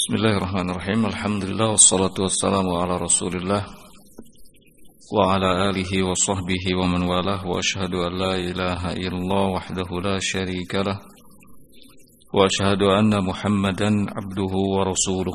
Bismillahirrahmanirrahim. Alhamdulillah wassalatu wassalamu ala Rasulillah wa ala alihi wa sahbihi wa man walah wa asyhadu an la ilaha illallah wahdahu la syarika lah wa asyhadu anna Muhammadan abduhu wa rasuluh.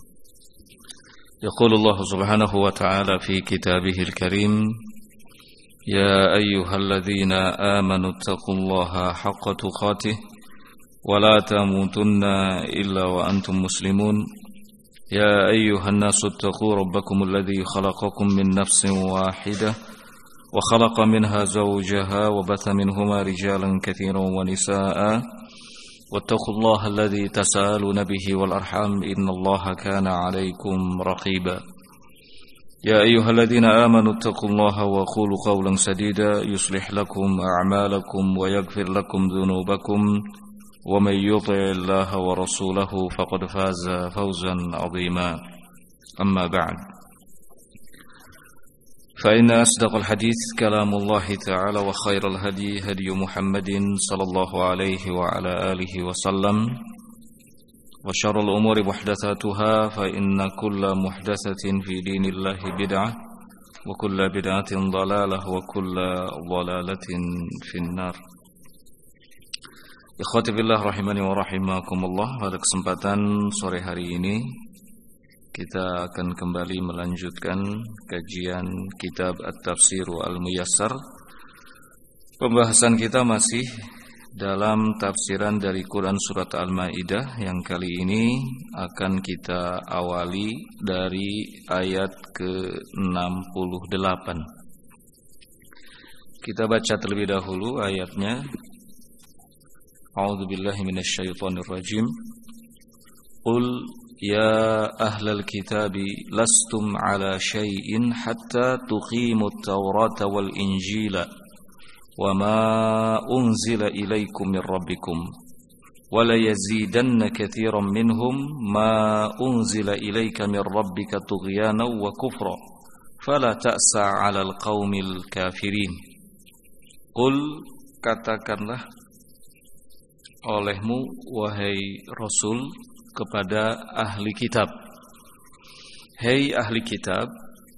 Yaqulu Allah subhanahu wa ta'ala fi kitabihil karim, ya ayyuhalladzina amanu taqullaha haqqa tuqatih ولا تموتن إلا وأنتم مسلمون يا أيها الناس اتقوا ربكم الذي خلقكم من نفس واحدة وخلق منها زوجها وبث منهما رجالا كثيرا ونساء واتقوا الله الذي تساءلون به والأرحام إن الله كان عليكم رقيبا يا أيها الذين آمنوا اتقوا الله وقولوا قولا سديدا يصلح لكم أعمالكم ويغفر لكم ذنوبكم ومن يطع الله ورسوله فقد فاز فوزا عظيما أما بعد فإن أصدق الحديث كلام الله تعالى وخير الهدي هدي محمد صلى الله عليه وعلى آله وسلم وشر الأمور محدثاتها فإن كل محدثة في دين الله بدعة وكل بدعة ضلالة وكل ضلالة في النار. Ikhwati billah rahimani wa rahimakumullah. Pada kesempatan sore hari ini kita akan kembali melanjutkan kajian kitab At-Tafsir Al-Muyassar. Pembahasan kita masih dalam tafsiran dari Quran Surat Al-Ma'idah, yang kali ini akan kita awali dari ayat ke-68. Kita baca terlebih dahulu ayatnya. A'udzu billahi minasyaitonir rajim. Qul ya ahlal kitabi lastum ala syai'in hatta tuqimut tawrata wal injila wama unzila ilaikum min rabbikum wala yazidanna katsiran minhum ma unzila ilaika min rabbika tughyana wa kufra fala ta'sa 'alal qaumil kafirin. Qul, katakanlah olehmu wahai Rasul kepada ahli kitab, hei ahli kitab,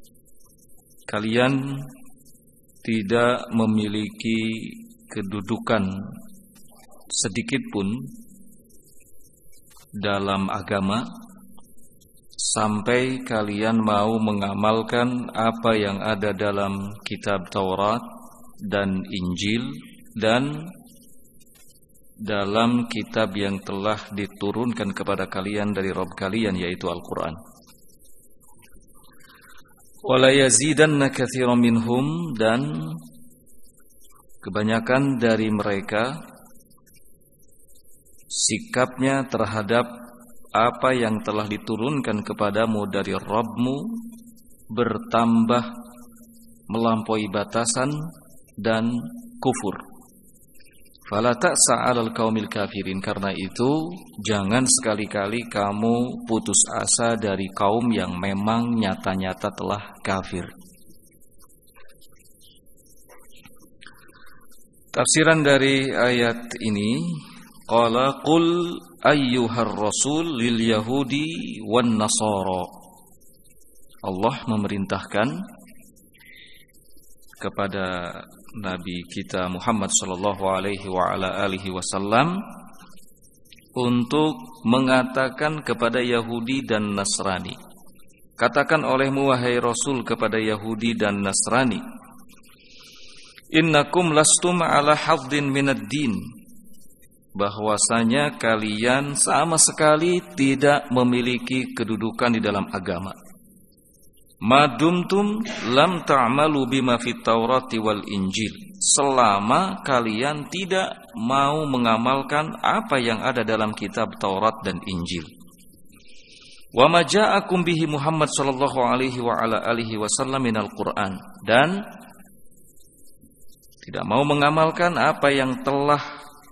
kalian tidak memiliki kedudukan sedikit pun dalam agama sampai kalian mau mengamalkan apa yang ada dalam kitab Taurat dan Injil dan dalam kitab yang telah diturunkan kepada kalian dari Rabb kalian, yaitu Al-Quran. Wala yazidanna katsiran minhum, dan kebanyakan dari mereka sikapnya terhadap apa yang telah diturunkan kepadamu dari Rabbmu bertambah melampaui batasan dan kufur. Fala ta'sa 'alal qaumil kafirin, karena itu jangan sekali-kali kamu putus asa dari kaum yang memang nyata-nyata telah kafir. Tafsiran dari ayat ini, qala qul ayyuhar rasul lil yahudi wan nasara. Allah memerintahkan kepada Nabi kita Muhammad sallallahu alaihi wa ala alihi wasallam untuk mengatakan kepada Yahudi dan Nasrani, katakan olehmu wahai Rasul kepada Yahudi dan Nasrani, innakum lastum ala haddin minad din, bahwasanya kalian sama sekali tidak memiliki kedudukan di dalam agama. Madumtum lam ta'malu bima fit Taurati wal Injil, selama kalian tidak mau mengamalkan apa yang ada dalam kitab Taurat dan Injil. Wa ma ja'akum bihi Muhammad sallallahu alaihi wa ala alihi wasallam minal Qur'an, dan tidak mau mengamalkan apa yang telah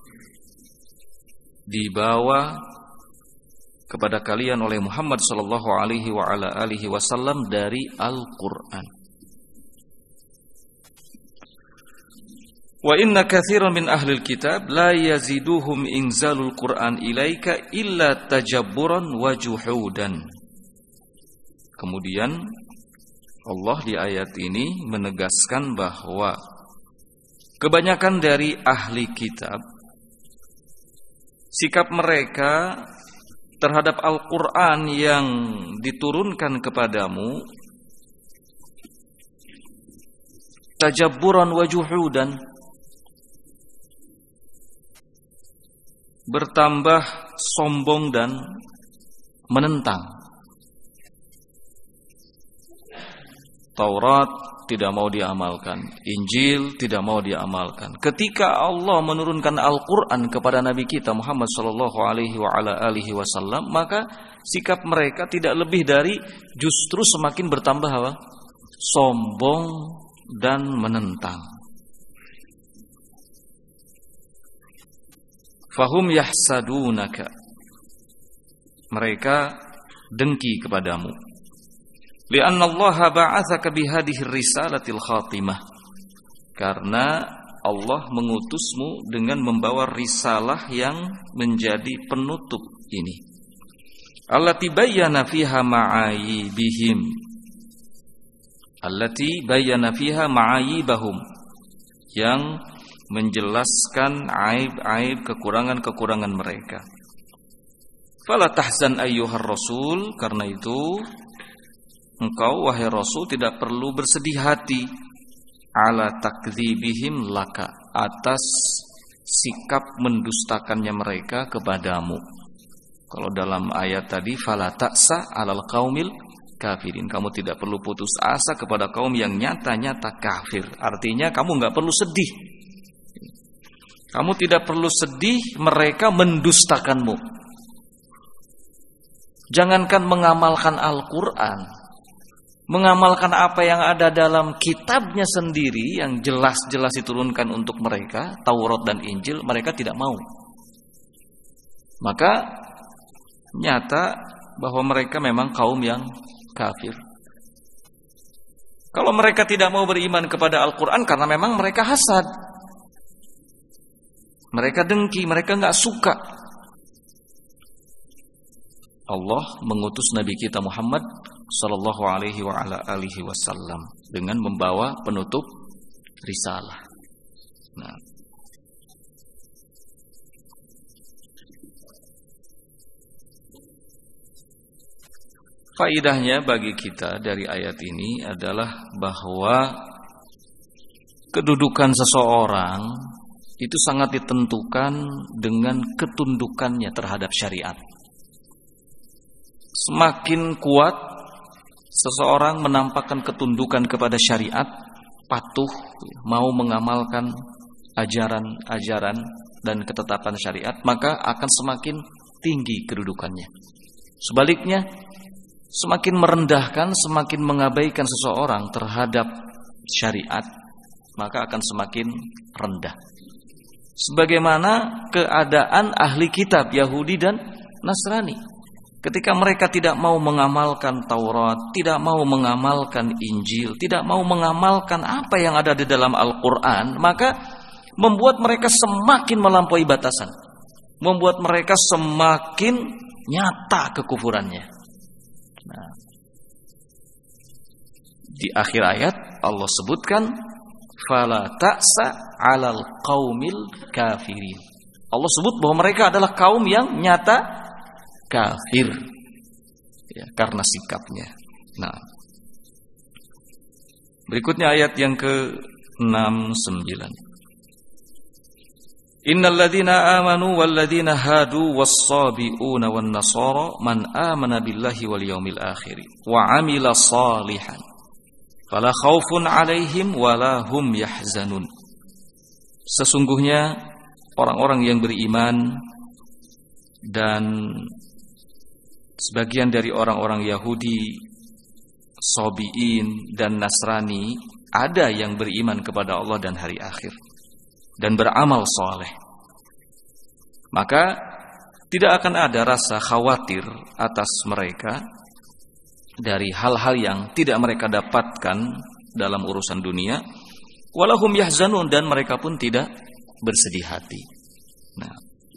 dibawa kepada kalian oleh Muhammad sallallahu alaihi wa ala alihi wasallam dari Al-Qur'an. Wa inna katsiran min ahlil kitab la yaziduhum inzalul Qur'an ilaika illa tajabburan wa juhudan. Kemudian Allah di ayat ini menegaskan bahwa kebanyakan dari ahli kitab, sikap mereka terhadap Al-Quran yang diturunkan kepadamu tajabburan wa juhudan, bertambah sombong dan menentang. Taurat tidak mau diamalkan, Injil tidak mau diamalkan. Ketika Allah menurunkan Al-Quran kepada Nabi kita Muhammad sallallahu alaihi wasallam, maka sikap mereka tidak lebih dari justru semakin bertambah apa? Sombong dan menentang. Fahum yahsadunaka, mereka dengki kepadamu. Lianna Allah ba'atsaka bihadhihi risalatil khatimah, karena Allah mengutusmu dengan membawa risalah yang menjadi penutup ini. Allati bayyana fiha ma'ayibihim, allati bayyana fiha ma'ayibahum, yang menjelaskan aib-aib kekurangan-kekurangan mereka. Fala tahzan ayyuhar rasul, karena itu engkau wahai Rasul tidak perlu bersedih hati ala takdzibihim laka, atas sikap mendustakannya mereka kepadamu. Kalau dalam ayat tadi fala ta'sa alal qaumil kafirin, kamu tidak perlu putus asa kepada kaum yang nyata-nyata kafir. Artinya kamu enggak perlu sedih. Kamu tidak perlu sedih mereka mendustakanmu. Jangankan mengamalkan Al-Quran, mengamalkan apa yang ada dalam kitabnya sendiri yang jelas-jelas diturunkan untuk mereka, Taurat dan Injil, mereka tidak mau. Maka nyata bahwa mereka memang kaum yang kafir. Kalau mereka tidak mau beriman kepada Al-Quran karena memang mereka hasad, mereka dengki, mereka enggak suka. Allah mengutus Nabi kita Muhammad sallallahu alaihi wasallam dengan membawa penutup risalah. Nah, faidahnya bagi kita dari ayat ini adalah bahwa kedudukan seseorang itu sangat ditentukan dengan ketundukannya terhadap syariat. Semakin kuat seseorang menampakkan ketundukan kepada syariat, patuh, mau mengamalkan ajaran-ajaran dan ketetapan syariat, maka akan semakin tinggi kedudukannya. Sebaliknya, semakin merendahkan, semakin mengabaikan seseorang terhadap syariat, maka akan semakin rendah. Sebagaimana keadaan ahli kitab Yahudi dan Nasrani, ketika mereka tidak mau mengamalkan Taurat, tidak mau mengamalkan Injil, tidak mau mengamalkan apa yang ada di dalam Al-Quran, maka membuat mereka semakin melampaui batasan, membuat mereka semakin nyata kekufurannya. Nah, di akhir ayat Allah sebutkan fala ta'sa 'alal qaumil kafirin. Allah sebut bahwa mereka adalah kaum yang nyata kafir, ya, karena sikapnya. Nah, berikutnya ayat yang ke-69. Innal ladzina amanu wal ladzina hadu was-sabiuna wan nasara man amana billahi wal yaumil akhir wa 'amila shalihan fala khaufun 'alaihim wala hum yahzanun. Sesungguhnya orang-orang yang beriman dan sebagian dari orang-orang Yahudi, Sabiin dan Nasrani, ada yang beriman kepada Allah dan hari akhir dan beramal soleh, maka tidak akan ada rasa khawatir atas mereka dari hal-hal yang tidak mereka dapatkan dalam urusan dunia. walahum yahzanun, dan mereka pun tidak bersedih hati. Nah,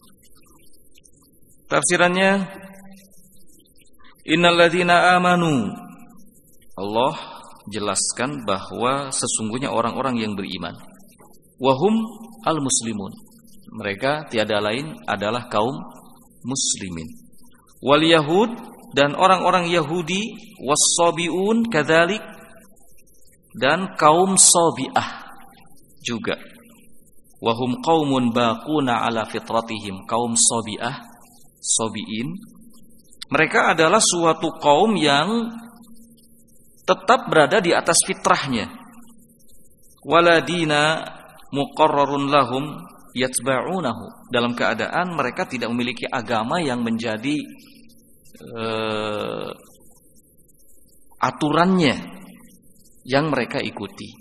tafsirannya, innal ladzina amanu, Allah jelaskan bahwa sesungguhnya orang-orang yang beriman, wahum al-muslimun, mereka tiada lain adalah kaum muslimin, wal yahud, dan orang-orang Yahudi, was-sabiun kadzalik, dan kaum Sabi'ah juga. Wahum qaumun baquna ala fitratihim, kaum Sabi'ah, Sabi'in, mereka adalah suatu kaum yang tetap berada di atas fitrahnya. Waladina muqarrarun lahum yatba'unahu, dalam keadaan mereka tidak memiliki agama yang menjadi aturannya yang mereka ikuti.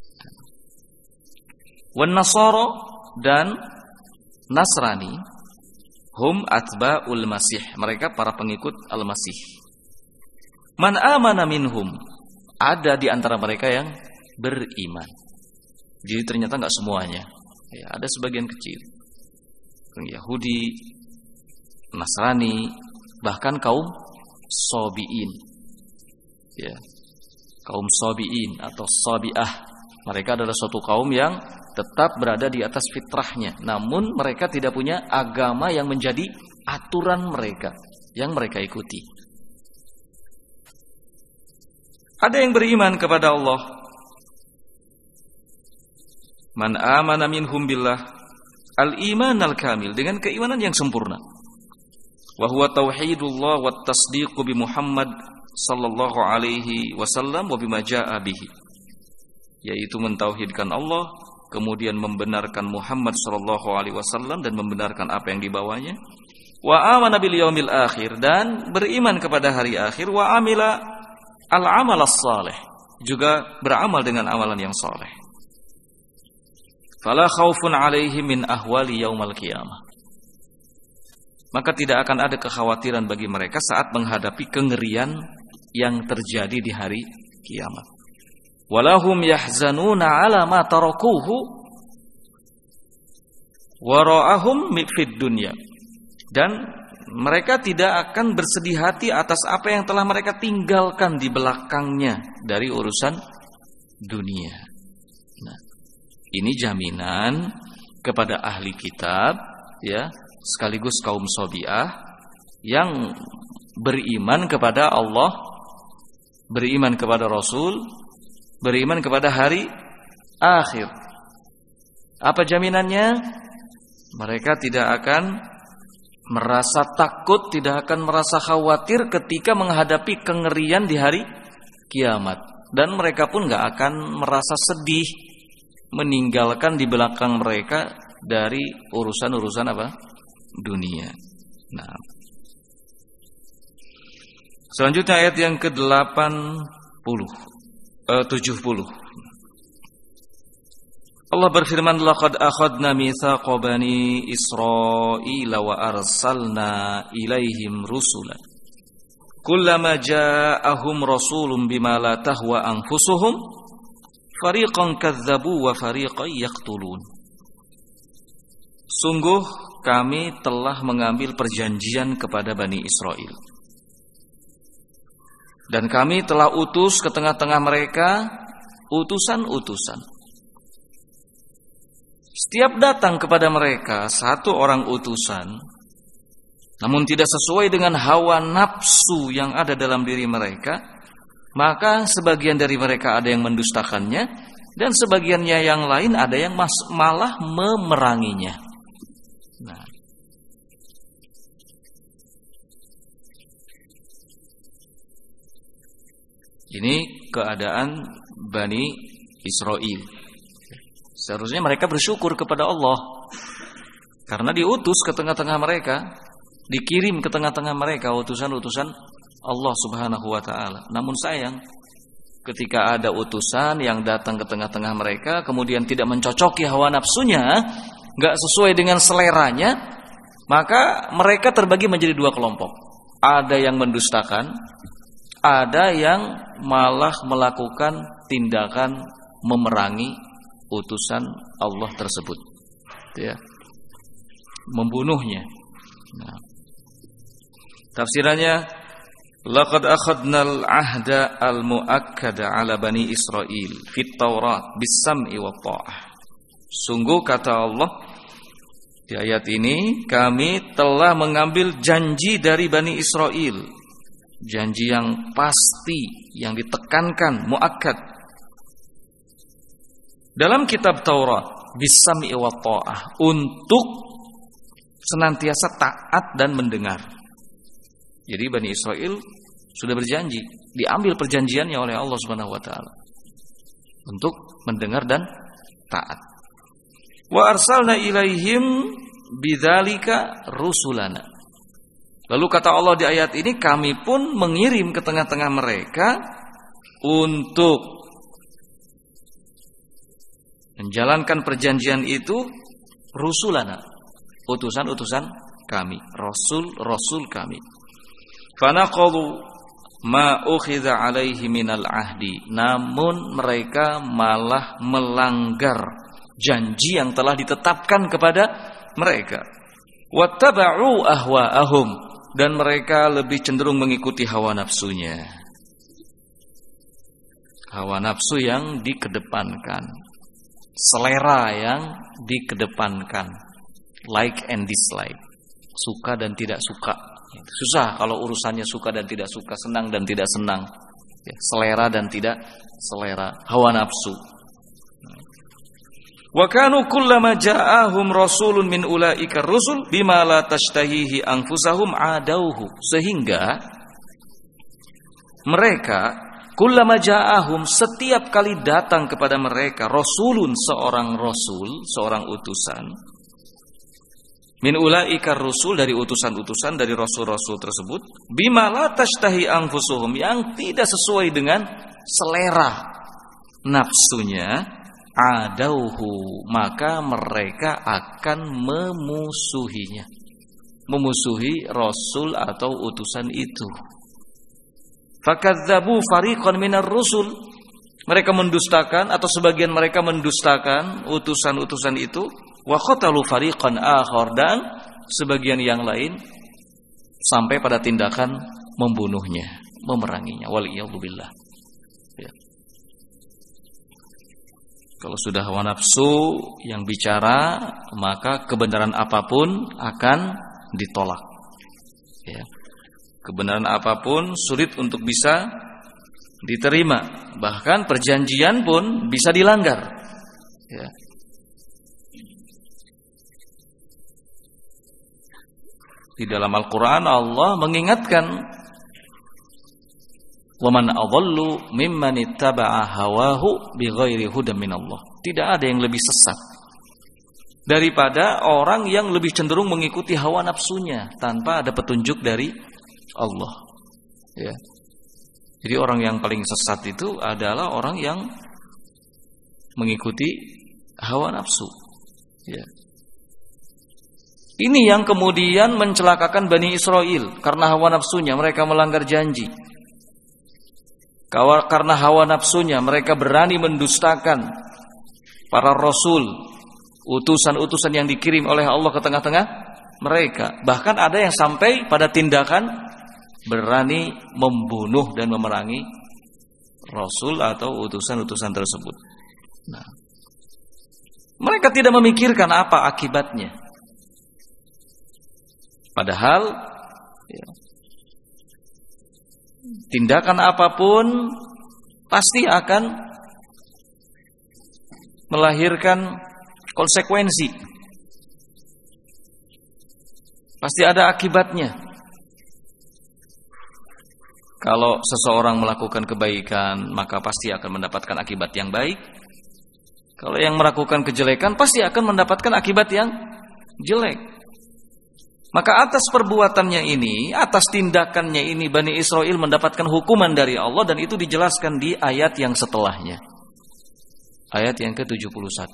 Wan nasara, dan Nasrani, hum atba'ul masih, mereka para pengikut al-masih. Man amana minhum, ada di antara mereka yang beriman. Jadi ternyata enggak semuanya. Ya, ada sebagian kecil. Yahudi, Nasrani, bahkan kaum Sabi'in. Ya. Kaum Sabi'in atau Sabi'ah, mereka adalah suatu kaum yang tetap berada di atas fitrahnya, namun mereka tidak punya agama yang menjadi aturan mereka, yang mereka ikuti. Ada yang beriman kepada Allah. Man amana minhum billah, al-iman al-kamil, dengan keimanan yang sempurna. Wa huwa tauhidullah wa tasdiqu bi Muhammad sallallahu alaihi wasallam wa bima jaa bihi, yaitu mentauhidkan Allah, kemudian membenarkan Muhammad sallallahu alaihi wasallam dan membenarkan apa yang dibawanya. Wa amana bil yaumil akhir, dan beriman kepada hari akhir. Wa amila al-amal as-salih, juga beramal dengan amalan yang saleh. Fala khaufun alaihim min ahwali yaumal qiyamah, maka tidak akan ada kekhawatiran bagi mereka saat menghadapi kengerian yang terjadi di hari kiamat. Walahum yahzanuna ala ma tarakuhu wara'ahum fid dunya, dan mereka tidak akan bersedih hati atas apa yang telah mereka tinggalkan di belakangnya dari urusan dunia. Nah, ini jaminan kepada ahli kitab, ya, sekaligus kaum Sabi'ah yang beriman kepada Allah, beriman kepada Rasul, beriman kepada hari akhir. Apa jaminannya? Mereka tidak akan merasa takut, tidak akan merasa khawatir ketika menghadapi kengerian di hari kiamat, dan mereka pun gak akan merasa sedih meninggalkan di belakang mereka dari urusan-urusan apa? Dunia. Nah, selanjutnya ayat yang ke-70. Allah berfirman, laqad akhadna mitsaqa bani Israila wa arsalna ilaihim rusula kullama ja'ahum rasulun bima la tahwa anfusuhum fariqan kadzdzabu wa fariqan yaqtulun. Sungguh kami telah mengambil perjanjian kepada Bani Israel, dan kami telah utus ke tengah-tengah mereka utusan-utusan. Setiap datang kepada mereka satu orang utusan, namun tidak sesuai dengan hawa nafsu yang ada dalam diri mereka, maka sebagian dari mereka ada yang mendustakannya, dan sebagiannya yang lain ada yang malah memeranginya. Nah, ini keadaan Bani Israel. Seharusnya mereka bersyukur kepada Allah karena diutus ke tengah-tengah mereka, dikirim ke tengah-tengah mereka utusan-utusan Allah Subhanahu wa taala. Namun sayang, ketika ada utusan yang datang ke tengah-tengah mereka kemudian tidak mencocoki hawa nafsunya, enggak sesuai dengan seleranya, maka mereka terbagi menjadi dua kelompok. Ada yang mendustakan, ada yang malah melakukan tindakan memerangi utusan Allah tersebut, ya, membunuhnya. Nah, tafsirannya, laqad akhadnal ahda al-muakkada ala bani Israil fit Taurat bis-sam'i wa ta'ah. Sungguh kata Allah di ayat ini, kami telah mengambil janji dari Bani Israel, janji yang pasti, yang ditekankan, muakkad, dalam kitab Taurat bis-sam'i wa ta'ah, untuk senantiasa taat dan mendengar. Jadi Bani Israel sudah berjanji, diambil perjanjiannya oleh Allah Subhanahu wa taala untuk mendengar dan taat. Wa arsalna ilaihim bidzalika rusulana. Lalu kata Allah di ayat ini, kami pun mengirim ke tengah-tengah mereka untuk menjalankan perjanjian itu rusulana, utusan-utusan kami, rasul-rasul kami. Fanaqadu ma ukhidha alaihi minal ahdi. Namun mereka malah melanggar janji yang telah ditetapkan kepada mereka. Wattaba'u ahwa'ahum, dan mereka lebih cenderung mengikuti hawa nafsunya. Hawa nafsu yang dikedepankan, selera yang dikedepankan, like and dislike, suka dan tidak suka. Susah kalau urusannya suka dan tidak suka, senang dan tidak senang, selera dan tidak selera, hawa nafsu. Wa kanu kullama ja'ahum rasulun min ulaika rusul bima la tashtahihi anfusahum adauhu. Sehingga mereka kullama ja'ahum, setiap kali datang kepada mereka rasulun, seorang rasul, seorang utusan, min ulaika rusul, dari utusan-utusan, dari rasul-rasul tersebut, bima la tashtahi anfusuhum, yang tidak sesuai dengan selera nafsunya, adauhu, maka mereka akan memusuhinya, memusuhi rasul atau utusan itu. Fakadzabu fariqan minar rusul, mereka mendustakan atau sebagian mereka mendustakan utusan-utusan itu. Wa qatalu fariqan akhar, dan sebagian yang lain sampai pada tindakan membunuhnya, memeranginya. Waliyadzubillah. Ya. Kalau sudah hawa nafsu yang bicara, maka kebenaran apapun akan ditolak. Ya. Kebenaran apapun sulit untuk bisa diterima. Bahkan perjanjian pun bisa dilanggar. Ya. Di dalam Al-Quran Allah mengingatkan, وَمَنْ أَضَلُّ مِمَّنِ اتَّبَعَ هَوَاهُ بِغَيْرِ هُدًى مِنَ اللَّهِ. Tidak ada yang lebih sesat daripada orang yang lebih cenderung mengikuti hawa nafsunya tanpa ada petunjuk dari Allah. Ya. Jadi orang yang paling sesat itu adalah orang yang mengikuti hawa nafsu. Ya. Ini yang kemudian mencelakakan Bani Israel, karena hawa nafsunya mereka melanggar janji. Karena hawa nafsunya mereka berani mendustakan para rasul, utusan-utusan yang dikirim oleh Allah ke tengah-tengah mereka. Bahkan ada yang sampai pada tindakan berani membunuh dan memerangi rasul atau utusan-utusan tersebut. Nah, mereka tidak memikirkan apa akibatnya. Padahal ya, tindakan apapun pasti akan melahirkan konsekuensi. Pasti ada akibatnya. Kalau seseorang melakukan kebaikan, maka pasti akan mendapatkan akibat yang baik. Kalau yang melakukan kejelekan, pasti akan mendapatkan akibat yang jelek. Maka atas perbuatannya ini, atas tindakannya ini, Bani Israel mendapatkan hukuman dari Allah, dan itu dijelaskan di ayat yang setelahnya. Ayat yang ke-71.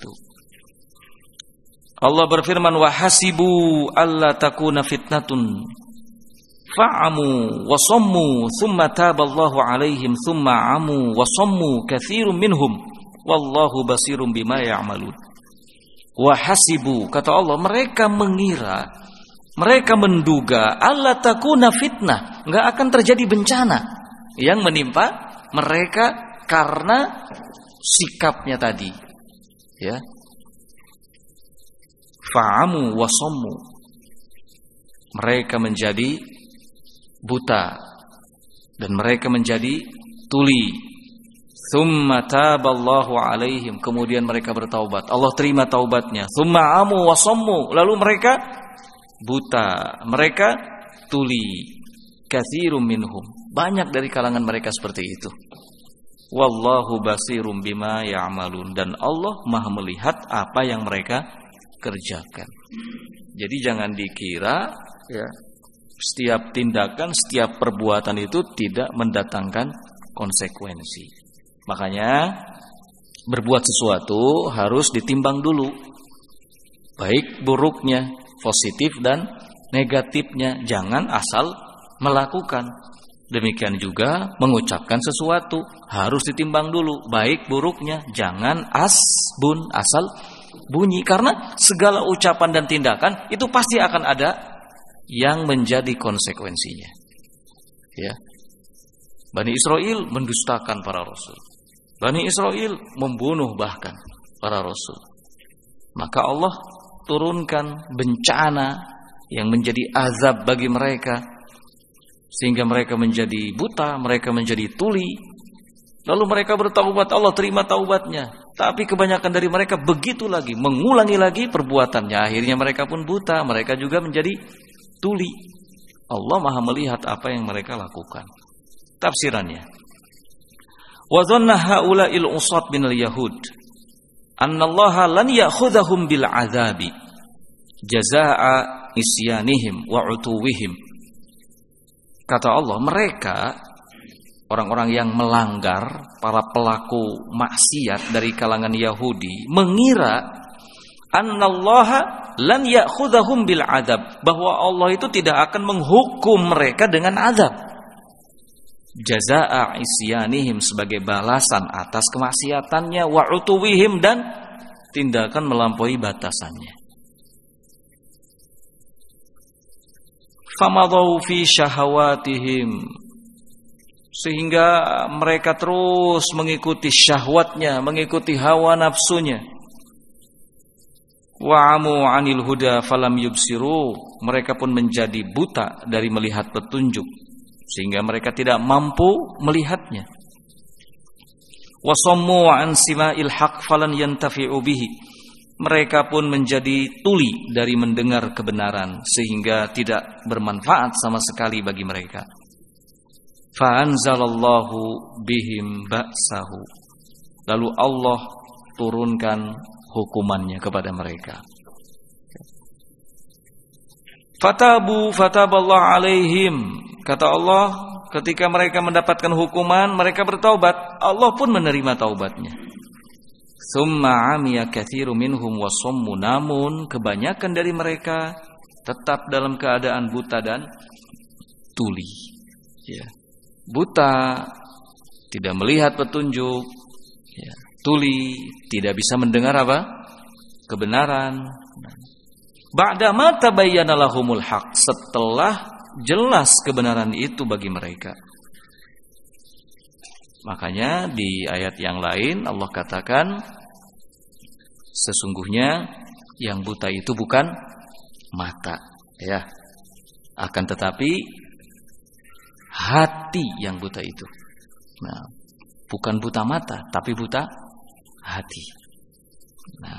Allah berfirman, wa hasibu alla takuna fitnatun fa'amu wa sammu thumma taballahu alaihim thumma amu wa sammu katsirun minhum Wallahu basirum bima ya'malun. Wa hasibu, kata Allah, mereka mengira, mereka menduga alla takuna fitnah, enggak akan terjadi bencana yang menimpa mereka karena sikapnya tadi. Ya. Fa'amu wa sammu. Mereka menjadi buta dan mereka menjadi tuli. Tsumma taballahu alaihim, kemudian mereka bertaubat, Allah terima taubatnya. Tsumma amu wa sammu, lalu mereka buta, mereka tuli. Katsirum minhum, banyak dari kalangan mereka seperti itu. Wallahu basirum bima ya'malun, dan Allah Maha melihat apa yang mereka kerjakan. Jadi jangan dikira ya, setiap tindakan, setiap perbuatan itu tidak mendatangkan konsekuensi. Makanya berbuat sesuatu harus ditimbang dulu, baik buruknya, positif dan negatifnya. Jangan asal melakukan. Demikian juga mengucapkan sesuatu harus ditimbang dulu, baik buruknya. Jangan asal bunyi, karena segala ucapan dan tindakan itu pasti akan ada yang menjadi konsekuensinya. Ya. Bani Israel mendustakan para rasul. Bani Israel membunuh bahkan para rasul. Maka Allah turunkan bencana yang menjadi azab bagi mereka, sehingga mereka menjadi buta, mereka menjadi tuli. Lalu mereka bertaubat, Allah terima taubatnya. Tapi kebanyakan dari mereka begitu lagi, mengulangi lagi perbuatannya. Akhirnya mereka pun buta, mereka juga menjadi tuli. Allah Maha melihat apa yang mereka lakukan. Tafsirannya, wa dhanna haula'il usat minal yahud annallaha lan ya'khudhahum bil 'adzabi jazaa'a isyanihim wa 'utuwihim. Kata Allah, mereka orang-orang yang melanggar, para pelaku maksiat dari kalangan Yahudi, mengira annallaha lan ya'khudhahum bil 'adzab, bahwa Allah itu tidak akan menghukum mereka dengan azab. Jazaa'a isyanihim, sebagai balasan atas kemaksiatannya, wa utuwihim, dan tindakan melampaui batasannya. Famadau fi syahawatihim, sehingga mereka terus mengikuti syahwatnya, mengikuti hawa nafsunya. Wa'amu 'anil huda falam yubsiru, mereka pun menjadi buta dari melihat petunjuk, sehingga mereka tidak mampu melihatnya. Wasammu 'an sima'il haq falan yantafi'u bihi, mereka pun menjadi tuli dari mendengar kebenaran, sehingga tidak bermanfaat sama sekali bagi mereka. Fa anzalallahu bihim ba'sahu, lalu Allah turunkan hukumannya kepada mereka. Fataballahu alaihim, kata Allah, ketika mereka mendapatkan hukuman, mereka bertaubat, Allah pun menerima taubatnya. Tsumma 'amiya katsiru minhum wa sammu, namun kebanyakan dari mereka tetap dalam keadaan buta dan tuli. Ya. Buta, tidak melihat petunjuk, ya. Tuli, tidak bisa mendengar apa? Kebenaran. Ba'da ma tabayyana lahumul haq, setelah jelas kebenaran itu bagi mereka. Makanya di ayat yang lain Allah katakan, sesungguhnya yang buta itu bukan mata, ya, akan tetapi hati yang buta itu. Nah, bukan buta mata, tapi buta hati. Nah,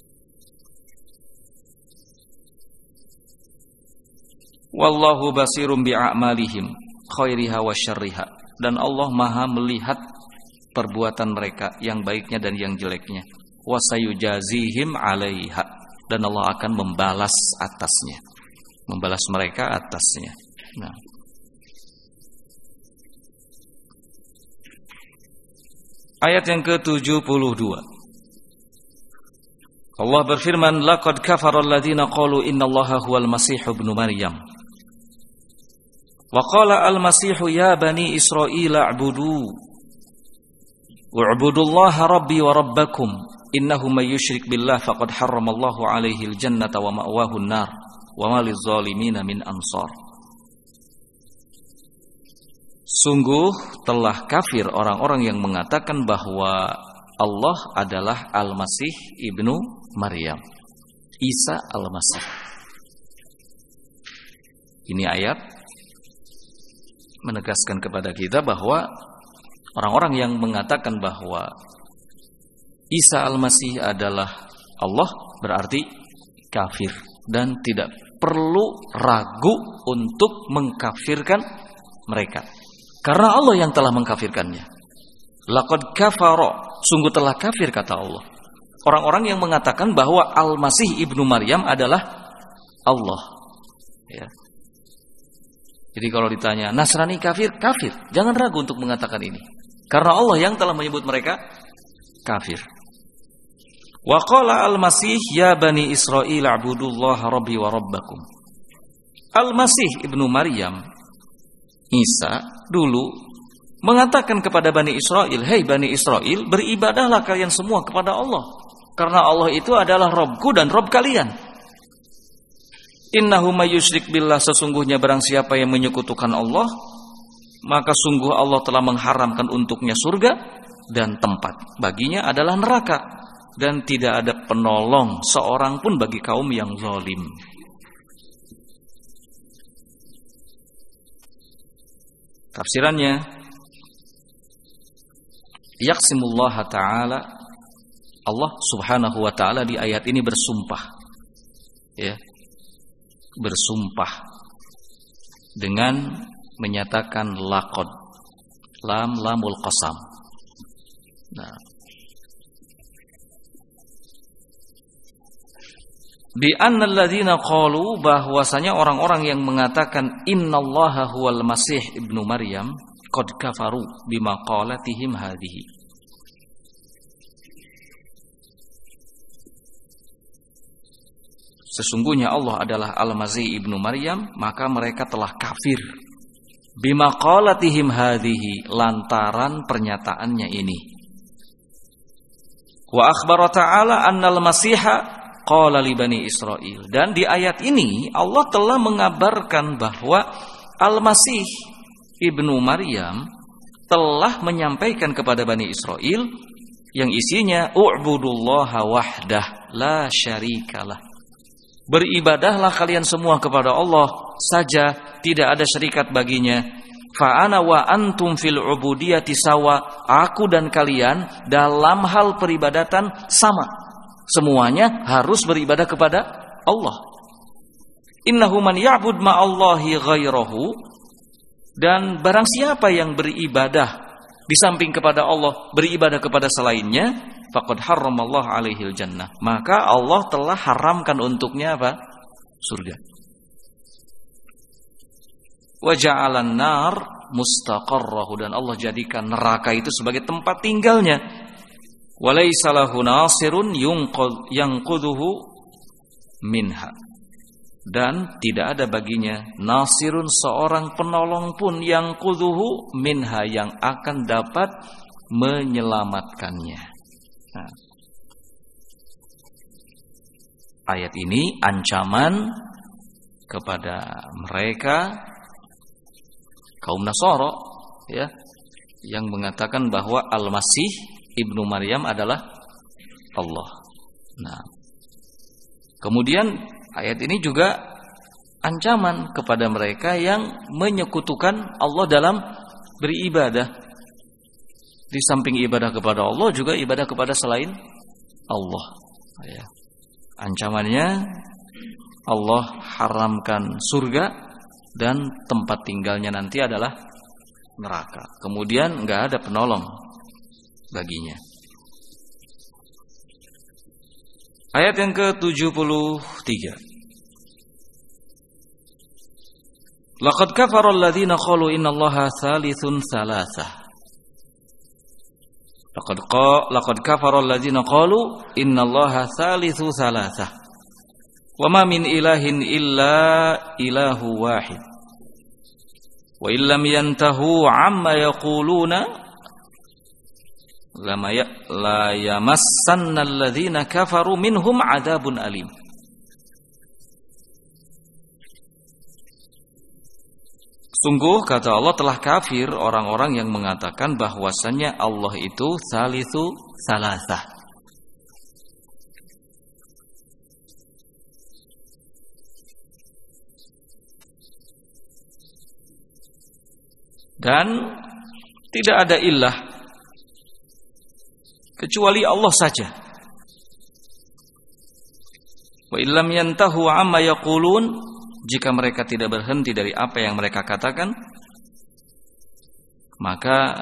wallahu basirum bi'amalihim khairiha wa syarriha, dan Allah Maha melihat perbuatan mereka, yang baiknya dan yang jeleknya. Wa sayujazihim 'alaiha, dan Allah akan membalas atasnya, membalas mereka atasnya. Nah, ayat yang ke-72, Allah berfirman, laqad kafara alladziina qalu innallaha huwal masih ibnu maryam wa qala al-masih ya bani israila a'budu U'budullaha rabbi wa rabbakum innahu may yusyrik billah faqad harramallahu 'alaihi al-jannata wa ma'wahu an-nar wa ma liz-zalimina min ansar. Sungguh telah kafir orang-orang yang mengatakan bahwa Allah adalah Al-Masih ibnu Maryam, Isa Al-Masih. Ini ayat menegaskan kepada kita bahwa orang-orang yang mengatakan bahwa Isa Al-Masih adalah Allah berarti kafir dan tidak perlu ragu untuk mengkafirkan mereka. Karena Allah yang telah mengkafirkannya. Laqad kafara, sungguh telah kafir kata Allah. Orang-orang yang mengatakan bahwa Al-Masih ibnu Maryam adalah Allah. Ya. Jadi kalau ditanya Nasrani kafir, kafir. Jangan ragu untuk mengatakan ini. Karena Allah yang telah menyebut mereka kafir. Wa qala Al-Masih ya bani Israil a'budullaha rabbi wa rabbakum. Al-Masih ibnu Maryam, Isa dulu mengatakan kepada Bani Israel, "Hei Bani Israel, beribadahlah kalian semua kepada Allah, karena Allah itu adalah Rabbku dan Rabb kalian. Innahu may yusyrik billah, sesungguhnya barang siapa yang menyekutukan Allah, maka sungguh Allah telah mengharamkan untuknya surga dan tempat baginya adalah neraka, dan tidak ada penolong seorang pun bagi kaum yang zalim." Tafsirannya, yaqsimullah ta'ala, Allah subhanahu wa ta'ala di ayat ini bersumpah, ya, bersumpah dengan menyatakan laqad, lamul qasam. Nah, bi annal ladzina qalu, bahwasanya orang-orang yang mengatakan innallaha huwal masih ibnu Maryam qad kafaru bima qalatihim hadhihi. Sesungguhnya Allah adalah Al-Masih ibnu Maryam, maka mereka telah kafir bima qalatihim hadhihi, lantaran pernyataannya ini. Wa akhbara ta'ala annal masiha qala li bani Israil, dan di ayat ini Allah telah mengabarkan bahwa Al-Masih ibnu Maryam telah menyampaikan kepada Bani Israil yang isinya u'budullaha wahdah la syarikalah, beribadahlah kalian semua kepada Allah saja, tidak ada syarikat baginya. Fa ana wa antum fil ubudiyati sawa, aku dan kalian dalam hal peribadatan sama. Semuanya harus beribadah kepada Allah. Innahu man ya'bud ma'allahi ghairahu, dan barang siapa yang beribadah di samping kepada Allah, beribadah kepada selainnya, faqad harramallahu 'alaihil jannah, maka Allah telah haramkan untuknya apa? Surga. Wa ja'alan nar mustaqarrahu, dan Allah jadikan neraka itu sebagai tempat tinggalnya. Walaysa lahu nasirun yanqudhuhu minha, dan tidak ada baginya nasirun, seorang penolong pun, yanqudhuhu minha, yang akan dapat menyelamatkannya. Nah, ayat ini ancaman kepada mereka kaum Nasara, ya, yang mengatakan bahwa Al-Masih ibnu Maryam adalah Allah. Nah, kemudian ayat ini juga ancaman kepada mereka yang menyekutukan Allah dalam beribadah. Di samping ibadah kepada Allah, juga ibadah kepada selain Allah. Ya. Ancamannya, Allah haramkan surga dan tempat tinggalnya nanti adalah neraka. Kemudian enggak ada penolong baginya. Ayat yang ke-73. Laqad kafara alladhina qalu innallaha thalithun thalathah. Laqad kafara alladhina qalu innallaha thalithu thalathah. Wa ma min ilahin illa ilahu wahid. Wa illam yantahu amma yaquluna la yamassannal ladzina kafaru minhum adzabun alim. Sungguh kata Allah telah kafir orang-orang yang mengatakan bahwasannya Allah itu salisu salasah. Dan tidak ada ilah kecuali Allah saja. Wa illam yantahu amma yaqulun, jika mereka tidak berhenti dari apa yang mereka katakan, maka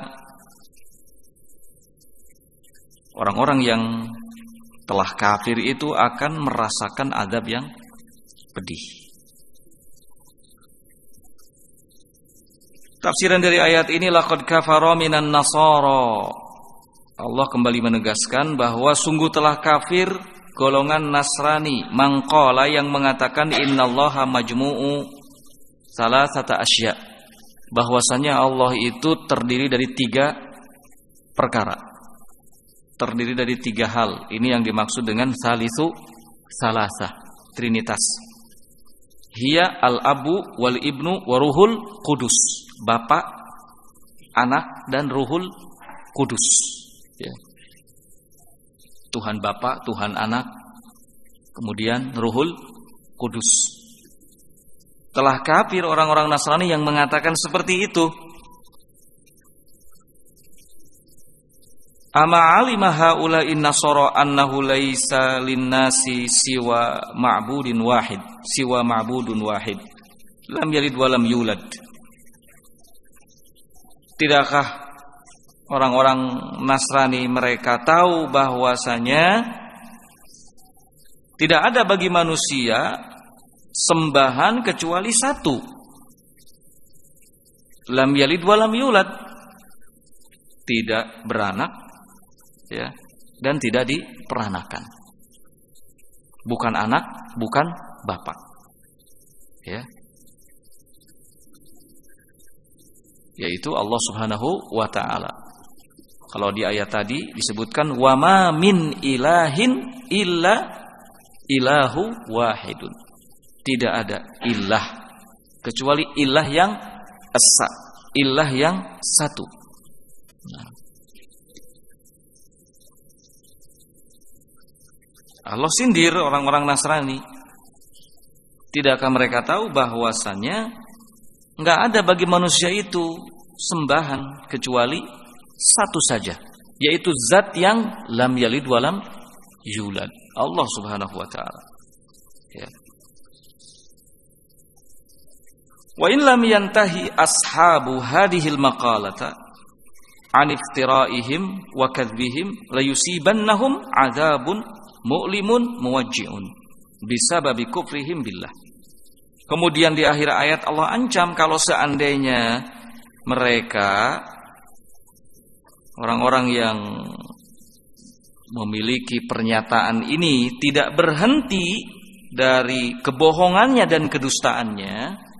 orang-orang yang telah kafir itu akan merasakan azab yang pedih. Tafsiran dari ayat ini, laqad kafara minan nasara. Allah kembali menegaskan bahwa sungguh telah kafir golongan Nasrani, mangqala yang mengatakan innallaha majmu'u salasata asya, bahwasanya Allah itu terdiri dari 3 perkara, terdiri dari 3 hal. Ini yang dimaksud dengan salisu salasah, trinitas. Hiya al-abu wal ibnu wa ruhul qudus, Bapak, Anak, dan Ruhul Kudus, ya. Tuhan Bapa, Tuhan Anak, kemudian Ruhul Kudus. Telah kafir orang-orang Nasrani yang mengatakan seperti itu. Ama alima haula'in nasara annahu laisa linnasi siwa ma'budun wahid lam yalid wa lam yulad. Tidakkah orang-orang Nasrani mereka tahu bahwasanya tidak ada bagi manusia sembahan kecuali satu, lam yalid wa lam yulad, tidak beranak, ya, dan tidak diperanakan, bukan anak, bukan bapak, ya, yaitu Allah Subhanahu wa ta'ala. Kalau di ayat tadi disebutkan wa ma min ilahin illa ilahu wahidun, tidak ada ilah kecuali ilah yang esa, ilah yang satu. Nah, Allah sindir orang-orang Nasrani. Tidakkah mereka tahu bahwasannya enggak ada bagi manusia itu sembahan kecuali satu saja, yaitu zat yang lam yalid wa lam yulad, Allah Subhanahu wa ta'ala, ya. Wa in lam yantahi ashabu hadhil maqalata an iftira'ihim wa kadhbihim la yusibannahum adzabun mu'limun muwajji'un bisababi kufrihim billah. Kemudian di akhir ayat Allah ancam kalau seandainya mereka, orang-orang yang memiliki pernyataan ini, tidak berhenti dari kebohongannya dan kedustaannya,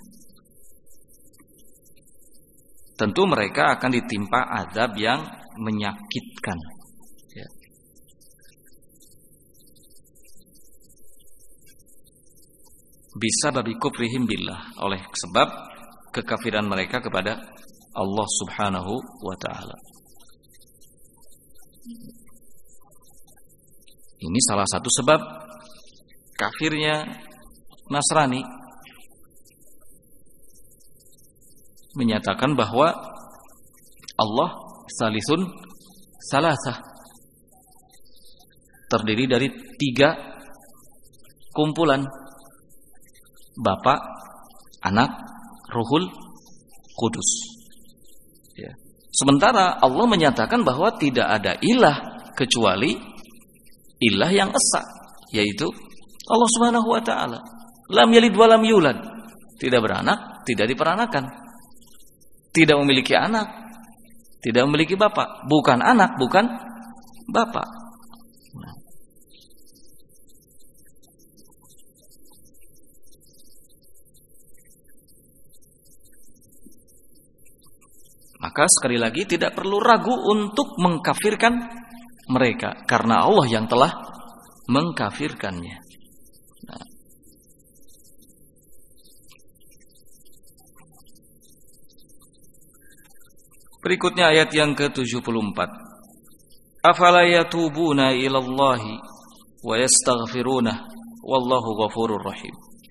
tentu mereka akan ditimpa azab yang menyakitkan, ya. Bisa babi kufrihim billah, oleh sebab kekafiran mereka kepada Allah Subhanahu wa ta'ala. Ini salah satu sebab kafirnya Nasrani, menyatakan bahwa Allah salisun salasah, terdiri dari 3 kumpulan, Bapa, Anak, Ruhul Kudus, ya. Sementara Allah menyatakan bahwa tidak ada ilah kecuali ilah yang esa, yaitu Allah Subhanahu wa ta'ala. Lam yalid wa lam yulad, tidak beranak, tidak diperanakan, tidak memiliki anak, tidak memiliki bapak, bukan anak, bukan bapak. Maka sekali lagi tidak perlu ragu untuk mengkafirkan mereka, karena Allah yang telah mengkafirkannya. Nah. Berikutnya ayat yang ke-74. Afala yatubuna ilallahi wa yastaghfirunah wallahu ghafurur rahim.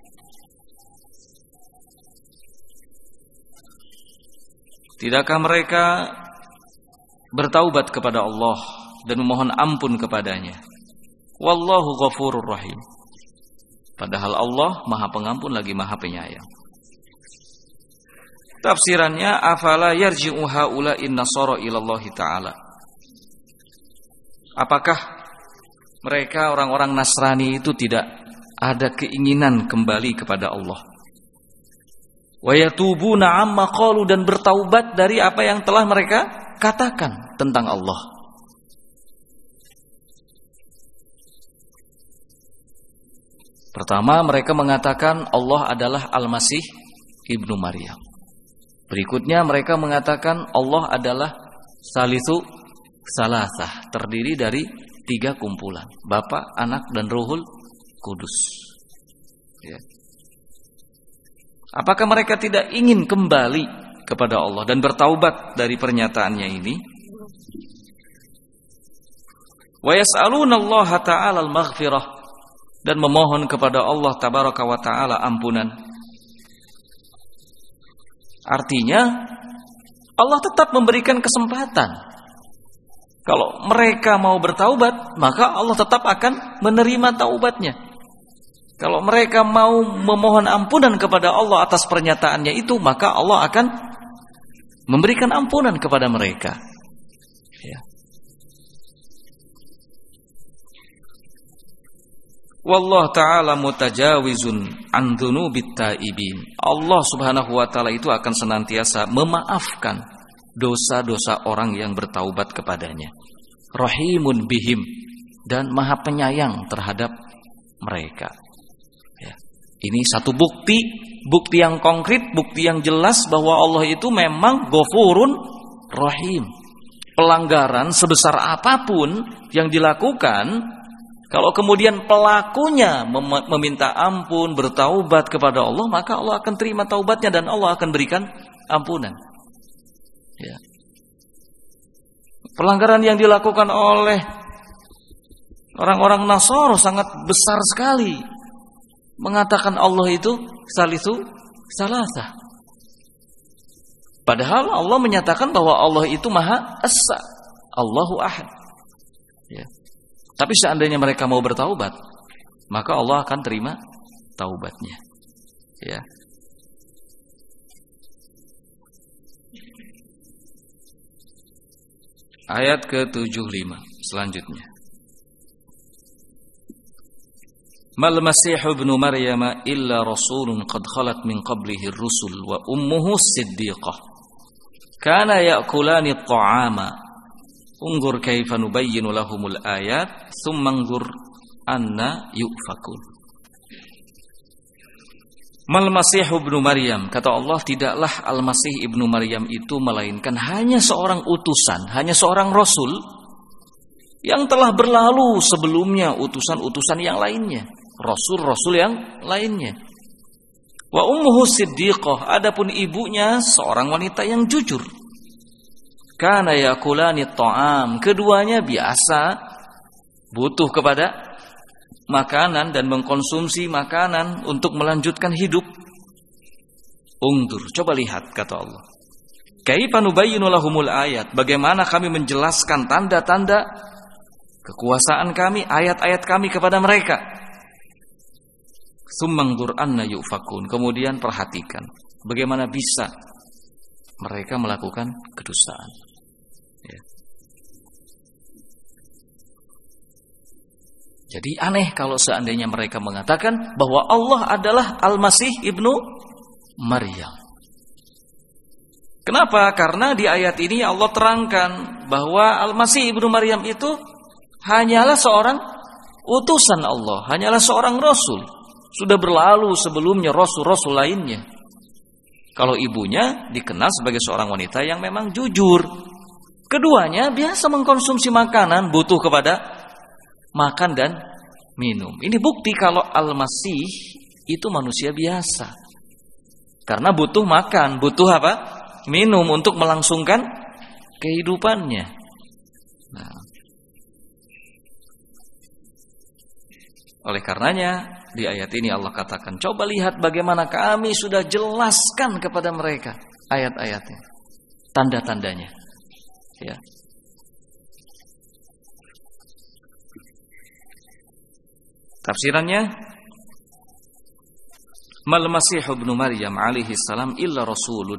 Tidakkah mereka bertaubat kepada Allah dan memohon ampun kepadanya? Wallahu ghafurur rahim. Padahal Allah Maha Pengampun lagi Maha Penyayang. Tafsirannya, afala yarji'u haula'in nasara ilallahi ta'ala. Apakah mereka orang-orang Nasrani itu tidak ada keinginan kembali kepada Allah? Wa yatubuna amma qalu, dan bertaubat dari apa yang telah mereka katakan tentang Allah. Pertama, mereka mengatakan Allah adalah Al-Masih Ibnu Maryam. Berikutnya mereka mengatakan Allah adalah Salisu Salasah, terdiri dari 3 kumpulan, Bapa, Anak, dan Ruhul Kudus. Ya. Apakah mereka tidak ingin kembali kepada Allah dan bertaubat dari pernyataannya ini? Wa yas'aluna Allah ta'ala al-maghfirah, dan memohon kepada Allah tabaraka wa ta'ala ampunan. Artinya Allah tetap memberikan kesempatan. Kalau mereka mau bertaubat, maka Allah tetap akan menerima taubatnya. Kalau mereka mau memohon ampunan kepada Allah atas pernyataannya itu, maka Allah akan memberikan ampunan kepada mereka. Ya. Wallahu ta'ala mutajawizun an dzunubit taibin. Allah Subhanahu wa taala itu akan senantiasa memaafkan dosa-dosa orang yang bertaubat kepadanya. Rahimun bihim, dan Maha Penyayang terhadap mereka. Ya. Ini satu bukti yang konkret, bukti yang jelas bahwa Allah itu memang Ghafurun Rahim. Pelanggaran sebesar apapun yang dilakukan, kalau kemudian pelakunya meminta ampun, bertaubat kepada Allah, maka Allah akan terima taubatnya dan Allah akan berikan ampunan. Ya. Pelanggaran yang dilakukan oleh orang-orang Nasara sangat besar sekali. Mengatakan Allah itu Salisu Salasah. Padahal Allah menyatakan bahwa Allah itu Maha Esa, Allahu Ahad. Ya. Tapi seandainya mereka mau bertaubat, maka Allah akan terima taubatnya. Ya. Ayat ke-75 selanjutnya. Mal Masihu ibnu Maryam illa rasulun qad khalat min qablihi ar-rusul wa ummuhu siddiqah. Kana ya'kulani at-ta'ama. Ungur kaifa nubayyinu lahumul ayat tsumma anzur anna yufakun. Mal Masih ibnu Maryam, kata Allah, tidaklah Al-Masih ibnu Maryam itu melainkan hanya seorang utusan, hanya seorang rasul yang telah berlalu sebelumnya utusan-utusan yang lainnya, rasul-rasul yang lainnya. Wa ummuhu siddiqah, adapun ibunya seorang wanita yang jujur. Kana yakulani ta'am, keduanya biasa butuh kepada makanan dan mengkonsumsi makanan untuk melanjutkan hidup. Ungdur, coba lihat, kata Allah. Kaifa nubayyinu lahumul ayat, bagaimana kami menjelaskan tanda-tanda kekuasaan kami, ayat-ayat kami kepada mereka. Tsummanzur anna yufakun, kemudian perhatikan bagaimana bisa mereka melakukan kedustaan. Ya. Jadi aneh kalau seandainya mereka mengatakan bahwa Allah adalah Al-Masih ibnu Maryam. Kenapa? Karena di ayat ini Allah terangkan bahwa Al-Masih ibnu Maryam itu hanyalah seorang utusan Allah, hanyalah seorang rasul. Sudah berlalu sebelumnya rasul-rasul lainnya. Kalau ibunya dikenal sebagai seorang wanita yang memang jujur. Keduanya biasa mengkonsumsi makanan, butuh kepada makan dan minum. Ini bukti kalau Al-Masih itu manusia biasa. Karena butuh makan, butuh apa? Minum untuk melangsungkan kehidupannya. Nah, oleh karenanya di ayat ini Allah katakan, coba lihat bagaimana kami sudah jelaskan kepada mereka ayat-ayatnya, tanda-tandanya. Ya. Tafsirannya, Mal Masih ibnu Maryam alaihi salam illa rasulun.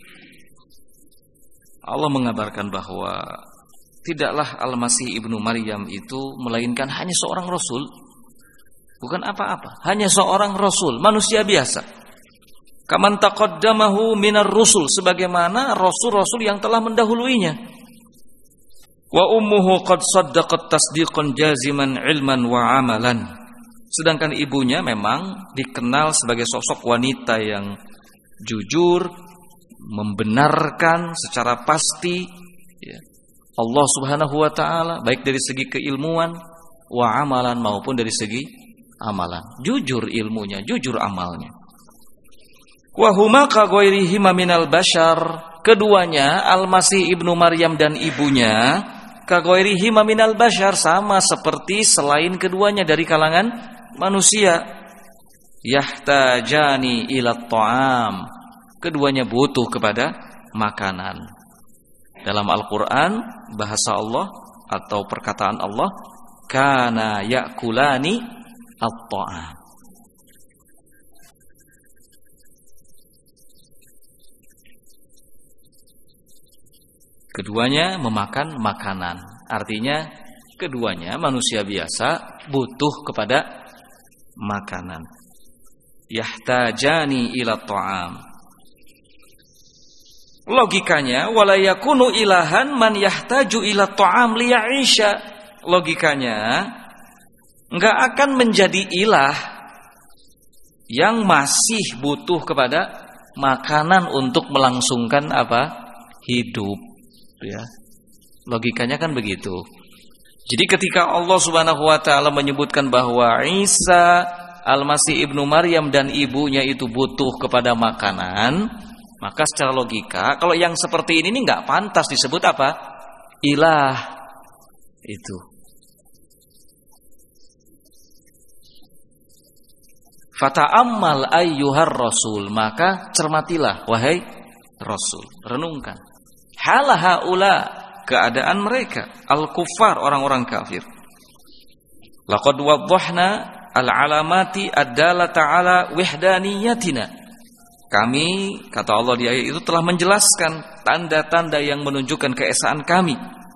Allah mengabarkan bahwa tidaklah Al-Masih ibnu Maryam itu melainkan hanya seorang rasul. Bukan apa-apa, hanya seorang rasul, manusia biasa. Kaman taqaddamahu minar rusul, sebagaimana rasul-rasul yang telah mendahuluinya. Wa ummuhu qad saddaqat tasdiqan jaziman ilman wa amalan. Sedangkan ibunya memang dikenal sebagai sosok wanita yang jujur, membenarkan secara pasti ya, Allah Subhanahu wa taala, baik dari segi keilmuan wa amalan maupun dari segi amalan. Jujur ilmunya, jujur amalnya. Wa huma ka ghairihima minal bashar. Keduanya, Al-Masih ibnu Maryam dan ibunya, ka ghairihima minal bashar, sama seperti selain keduanya dari kalangan manusia. Yahtajani ila ta'am. Keduanya butuh kepada makanan. Dalam Al-Qur'an bahasa Allah atau perkataan Allah, kana ya'kulani at-ta'am. Keduanya memakan makanan. Artinya keduanya manusia biasa butuh kepada makanan. Yahtajani ila ta'am. Logikanya, wala yakunu ilahan man yahtaju ila ta'am liya'isha. Logikanya, enggak akan menjadi ilah yang masih butuh kepada makanan untuk melangsungkan apa? Hidup, ya. Logikanya kan begitu. Jadi ketika Allah Subhanahu wa taala menyebutkan bahwa Isa Al-Masih ibnu Maryam dan ibunya itu butuh kepada makanan, maka secara logika kalau yang seperti ini enggak pantas disebut apa? Ilah. Itu. Fata'ammal ayyuhar rasul, maka cermatilah wahai rasul, renungkan halaha ula, keadaan mereka al-kuffar, orang-orang kafir. Laqad waddahna al-alamati ad-dalata ala wihdaniyatina. Kami, kata Allah di ayat itu, telah menjelaskan tanda-tanda yang menunjukkan keesaan kami.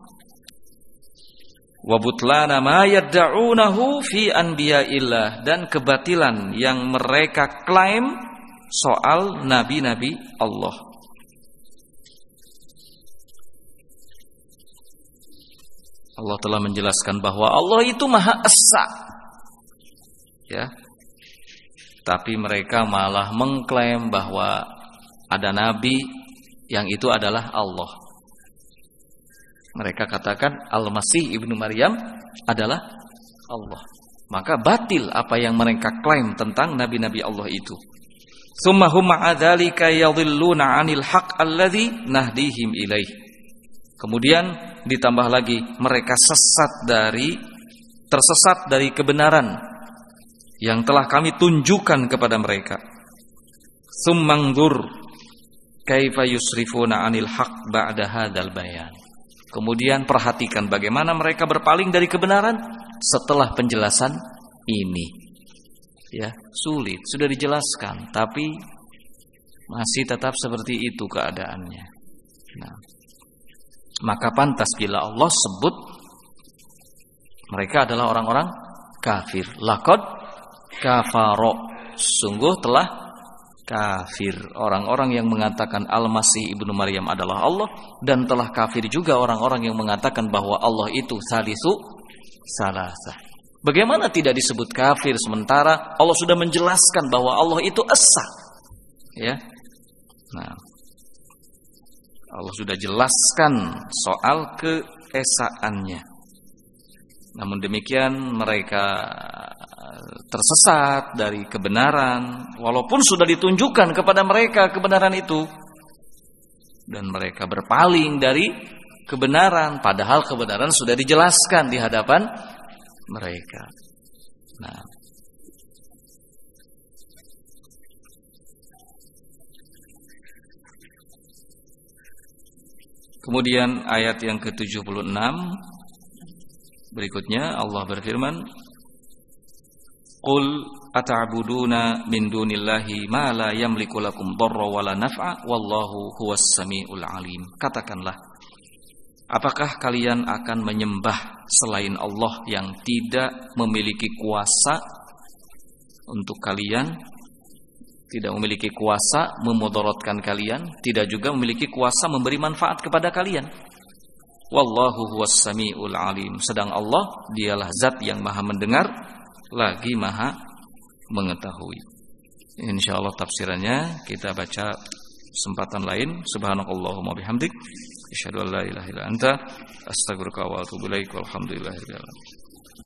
Wa butlana ma yad'unahu fi anbiya'illah, dan kebatilan yang mereka klaim soal nabi-nabi Allah. Allah telah menjelaskan bahwa Allah itu Maha Esa. Ya. Tapi mereka malah mengklaim bahwa ada nabi yang itu adalah Allah. Mereka katakan Al-Masih ibnu Maryam adalah Allah. Maka batil apa yang mereka klaim tentang nabi-nabi Allah itu. Tsumma hum ma'adzalika yadhilluna 'anil haqq alladzi nahdihim ilaih. Kemudian ditambah lagi mereka tersesat dari kebenaran yang telah kami tunjukkan kepada mereka. Summangdur kaifa yusrifuna 'anil haqq ba'da hadzal bayan. Kemudian perhatikan bagaimana mereka berpaling dari kebenaran setelah penjelasan ini. Ya, sulit, sudah dijelaskan, tapi masih tetap seperti itu keadaannya. Nah, maka pantas bila Allah sebut mereka adalah orang-orang kafir. Laqad kafaro, sungguh telah kafir orang-orang yang mengatakan Al-Masih ibnu Maryam adalah Allah, dan telah kafir juga orang-orang yang mengatakan bahwa Allah itu salisu salasah. Bagaimana tidak disebut kafir sementara Allah sudah menjelaskan bahwa Allah itu esa? Ya. Nah, Allah sudah jelaskan soal keesaannya. Namun demikian mereka tersesat dari kebenaran, walaupun sudah ditunjukkan kepada mereka kebenaran itu, dan mereka berpaling dari kebenaran, padahal kebenaran sudah dijelaskan di hadapan mereka. Nah, kemudian ayat yang ke-76 berikutnya Allah berfirman, Qul ata'buduna min dunillahi ma la yamliku lakum dharra wala naf'a wallahu huwas samiul alim. Katakanlah, apakah kalian akan menyembah selain Allah yang tidak memiliki kuasa untuk kalian, tidak memiliki kuasa memudaratkan kalian, tidak juga memiliki kuasa memberi manfaat kepada kalian? Wallahu huwas samiul alim. Sedang Allah dialah zat yang maha mendengar lagi maha mengetahui. Insyaallah tafsirannya kita baca kesempatan lain. Subhanakallahumma bihamdik, asyhadu an la ilaha illa anta, astaghfiruka wa atubu ilaik. Walhamdulillahirabbil alamin.